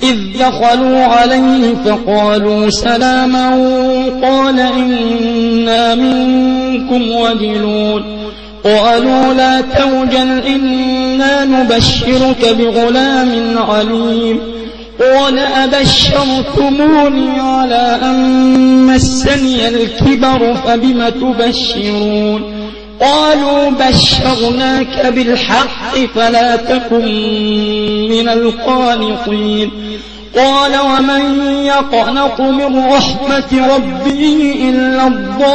إذ دخلوا عليه فقالوا سلاما قال إنا منكم وجلون قالوا لا توجل إنا نبشرك بغلام عليم قال أبشرتموني على أن مسني الكبر فبم تبشرون قالوا بشرناك بالحق فلا تكن من القانطين قال ومن يقنط من رحمة ربه إلا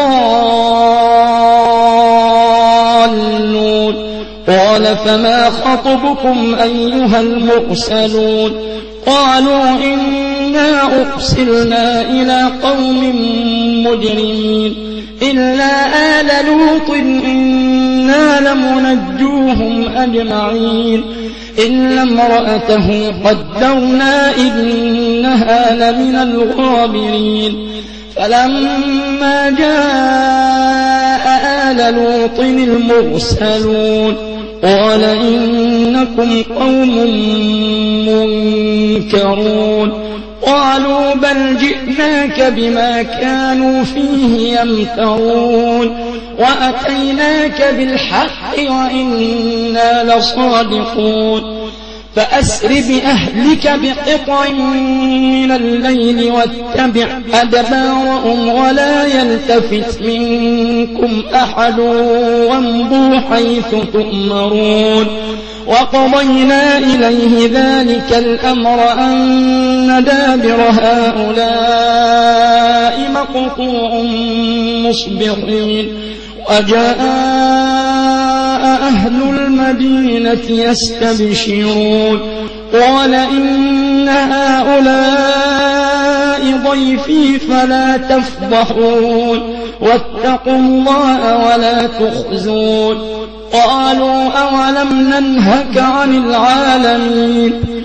الضالون قال فما خطبكم أيها المرسلون قالوا إنا أرسلنا إلى قوم مجرمين إلا آل لوط إنا لمنجوهم أجمعين إلا امرأته قدرنا إنها لمن الغابرين فلما جاء آل لوط المرسلون قال إنكم قوم منكرون قالوا بل جئناك بما كانوا فيه يمترون وأتيناك بالحق وإنا لصادقون فأسر بأهلك بقطع من الليل واتبع أدبارهم ولا يلتفت منكم أحد وامضوا حيث تؤمرون وقضينا إليه ذلك الأمر أن دابر هؤلاء مقطوع مصبحين وجاء أهل المدينة يستبشرون قال إن هؤلاء ضيفي فلا تفضحون واتقوا الله ولا تخزون قالوا أولم ننهك عن العالمين